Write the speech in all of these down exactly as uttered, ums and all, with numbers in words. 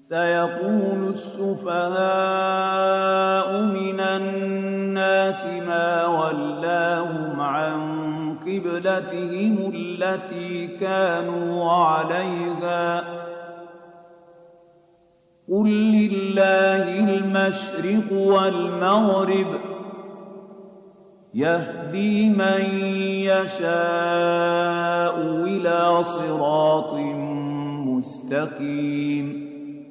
سيقول السفهاء من الناس ما ولاهم عن قبلتهم التي كانوا عليها قل لله المشرق والمغرب يهدي من يشاء إلى صراط مستقيم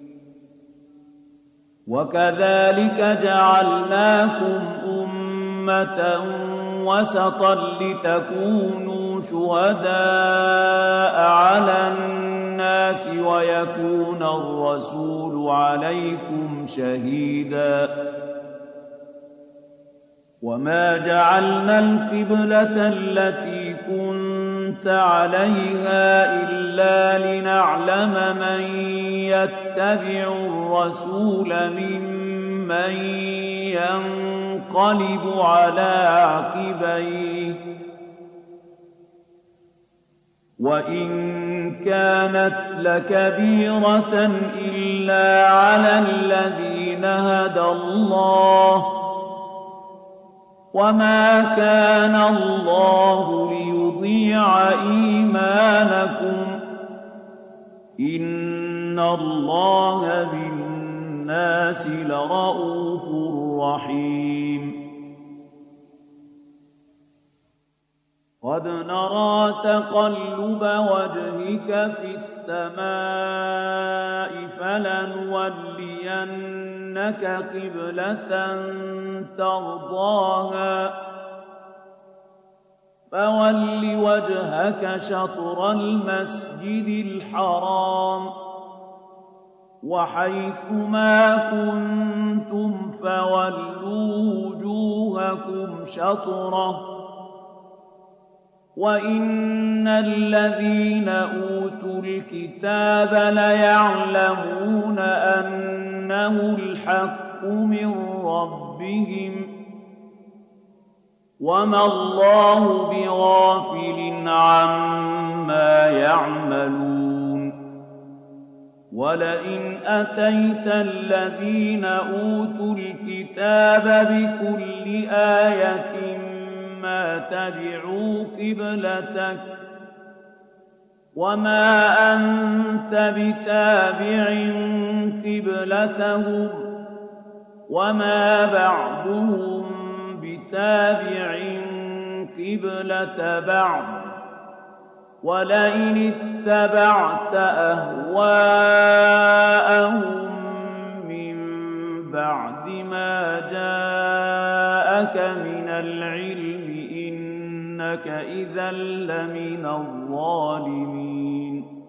وكذلك جعلناكم أمة وسطا لتكونوا شهداء على الناس ويكون الرسول عليكم شهيدا وما جعلنا القبلة التي كنت عليها إلا لنعلم من يتبع الرسول ممن ينقلب على عقبيه وإن كانت لكبيرة إلا على الذين هدى الله وما كان الله ليضيع إيمانكم إن الله بالناس لرءوف رحيم قد نرى تقلب وجهك في السماء فلنولينك قبلة ترضاها فول وجهك شطر المسجد الحرام وحيث ما كنتم فولوا وجوهكم شطره وإن الذين أوتوا الكتاب ليعلمون أنه الحق من ربهم وما الله بغافل عما يعملون ولئن أتيت الذين أوتوا الكتاب بكل آية ما تبعوا قبلتك وما أنت بتابع قبلتهم وما بعضهم بتابع قبلة بعض ولئن اتبعت أهواءهم من بعد ما جاءك من العلم إنك إذا لمن الظالمين